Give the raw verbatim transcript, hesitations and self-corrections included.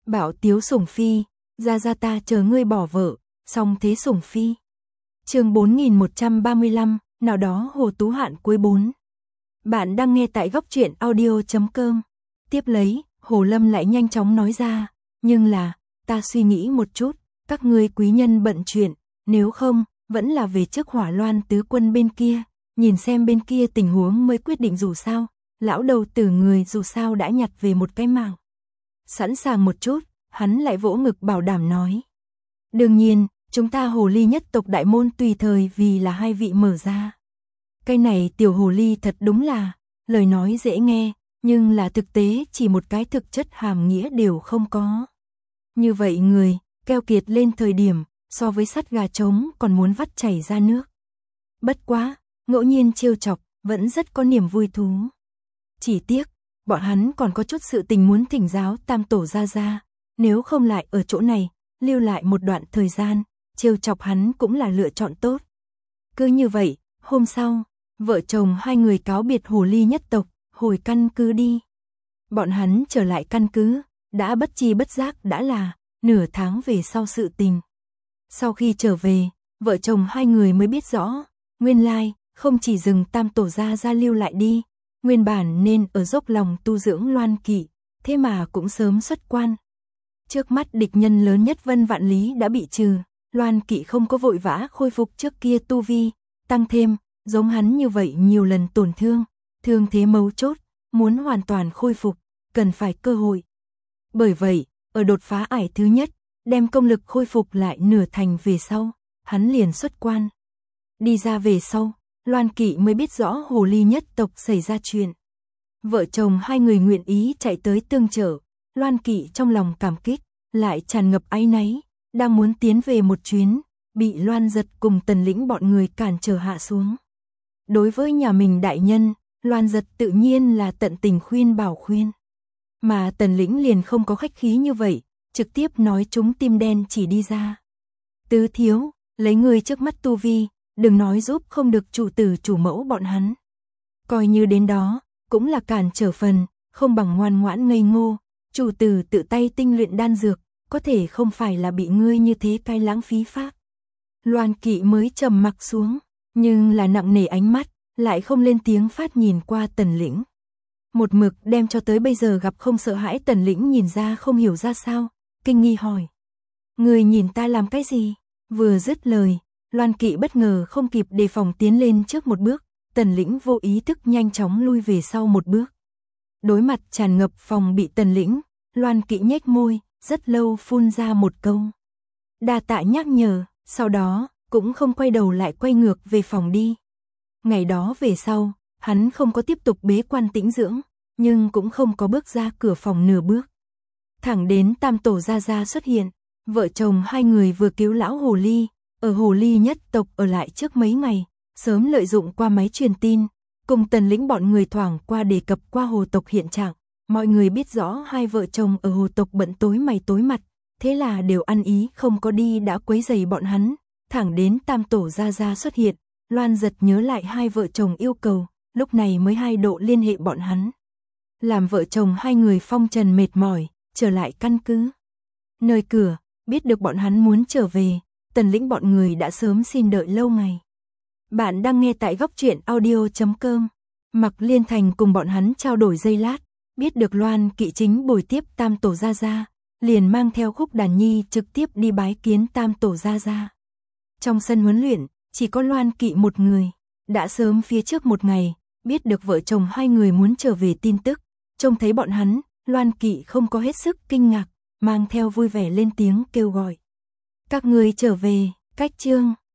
Bảo Tiếu Sủng Phi, ra ra ta chờ ngươi bỏ vợ, song thế Sủng Phi. Chương bốn nghìn một trăm ba mươi lăm, nào đó Hồ Tú Hạn cuối bốn. Bạn đang nghe tại góc truyện audio chấm com. Tiếp lấy, Hồ Lâm lại nhanh chóng nói ra, nhưng là, ta suy nghĩ một chút, các ngươi quý nhân bận chuyện, nếu không, vẫn là về trước Hỏa Loan tứ quân bên kia, nhìn xem bên kia tình huống mới quyết định dù sao, lão đầu tử người dù sao đã nhặt về một cái mạng. Sẵn sàng một chút, hắn lại vỗ ngực bảo đảm nói. Đương nhiên, chúng ta hồ ly nhất tộc đại môn tùy thời vì là hai vị mở ra. Cái này tiểu hồ ly thật đúng là, lời nói dễ nghe, nhưng là thực tế chỉ một cái thực chất hàm nghĩa đều không có. Như vậy người, keo kiệt lên thời điểm, so với sắt gà trống còn muốn vắt chảy ra nước. Bất quá, ngẫu nhiên trêu chọc, vẫn rất có niềm vui thú. Chỉ tiếc, bọn hắn còn có chút sự tình muốn thỉnh giáo tam tổ ra ra, nếu không lại ở chỗ này, lưu lại một đoạn thời gian, trêu chọc hắn cũng là lựa chọn tốt. Cứ như vậy, hôm sau, vợ chồng hai người cáo biệt hồ ly nhất tộc, hồi căn cứ đi. Bọn hắn trở lại căn cứ, đã bất chi bất giác đã là nửa tháng về sau sự tình. Sau khi trở về, vợ chồng hai người mới biết rõ, nguyên lai, không chỉ dừng tam tổ ra ra lưu lại đi, nguyên bản nên ở dốc lòng tu dưỡng Loan Kỵ, thế mà cũng sớm xuất quan. Trước mắt địch nhân lớn nhất Vân Vạn Lý đã bị trừ, Loan Kỵ không có vội vã khôi phục trước kia tu vi, tăng thêm, giống hắn như vậy nhiều lần tổn thương, thương thế mấu chốt, muốn hoàn toàn khôi phục, cần phải cơ hội. Bởi vậy, ở đột phá ải thứ nhất, đem công lực khôi phục lại nửa thành về sau, hắn liền xuất quan. Đi ra về sau, Loan Kỵ mới biết rõ hồ ly nhất tộc xảy ra chuyện. Vợ chồng hai người nguyện ý chạy tới tương trợ, Loan Kỵ trong lòng cảm kích, lại tràn ngập áy náy, đang muốn tiến về một chuyến, bị Loan Giật cùng Tần Lĩnh bọn người cản trở hạ xuống. Đối với nhà mình đại nhân, Loan Giật tự nhiên là tận tình khuyên bảo khuyên. Mà Tần Lĩnh liền không có khách khí như vậy, trực tiếp nói chúng tim đen chỉ đi ra. Tứ thiếu, lấy người trước mắt tu vi, đừng nói giúp không được chủ tử chủ mẫu bọn hắn. Coi như đến đó, cũng là cản trở phần, không bằng ngoan ngoãn ngây ngô, chủ tử tự tay tinh luyện đan dược, có thể không phải là bị ngươi như thế cai lãng phí pháp. Loan Kỵ mới trầm mặc xuống, nhưng là nặng nề ánh mắt, lại không lên tiếng phát nhìn qua Tần Lĩnh. Một mực đem cho tới bây giờ gặp không sợ hãi Tần Lĩnh nhìn ra không hiểu ra sao, kinh nghi hỏi. Người nhìn ta làm cái gì? Vừa dứt lời, Loan Kỵ bất ngờ không kịp đề phòng tiến lên trước một bước, Tần Lĩnh vô ý thức nhanh chóng lui về sau một bước. Đối mặt tràn ngập phòng bị Tần Lĩnh, Loan Kỵ nhếch môi, rất lâu phun ra một câu. Đa tạ nhắc nhở, sau đó, cũng không quay đầu lại quay ngược về phòng đi. Ngày đó về sau, hắn không có tiếp tục bế quan tĩnh dưỡng, nhưng cũng không có bước ra cửa phòng nửa bước. Thẳng đến tam tổ gia gia xuất hiện, vợ chồng hai người vừa cứu lão hồ ly, ở hồ ly nhất tộc ở lại trước mấy ngày, sớm lợi dụng qua máy truyền tin, cùng Tần Lĩnh bọn người thoảng qua đề cập qua hồ tộc hiện trạng, mọi người biết rõ hai vợ chồng ở hồ tộc bận tối mày tối mặt, thế là đều ăn ý không có đi đã quấy rầy bọn hắn, thẳng đến tam tổ gia gia xuất hiện, Loan Giật nhớ lại hai vợ chồng yêu cầu, lúc này mới hai độ liên hệ bọn hắn. Làm vợ chồng hai người phong trần mệt mỏi, trở lại căn cứ. Nơi cửa, biết được bọn hắn muốn trở về, Tần Lĩnh bọn người đã sớm xin đợi lâu ngày. Bạn đang nghe tại góc truyện audio chấm com. Mặc Liên Thành cùng bọn hắn trao đổi giây lát, biết được Loan Kỵ chính bồi tiếp tam tổ gia gia, liền mang theo Khúc Đàn Nhi trực tiếp đi bái kiến tam tổ gia gia. Trong sân huấn luyện, chỉ có Loan Kỵ một người, đã sớm phía trước một ngày, biết được vợ chồng hai người muốn trở về tin tức, trông thấy bọn hắn, Loan Kỵ không có hết sức kinh ngạc, mang theo vui vẻ lên tiếng kêu gọi. Các người trở về, cách chương.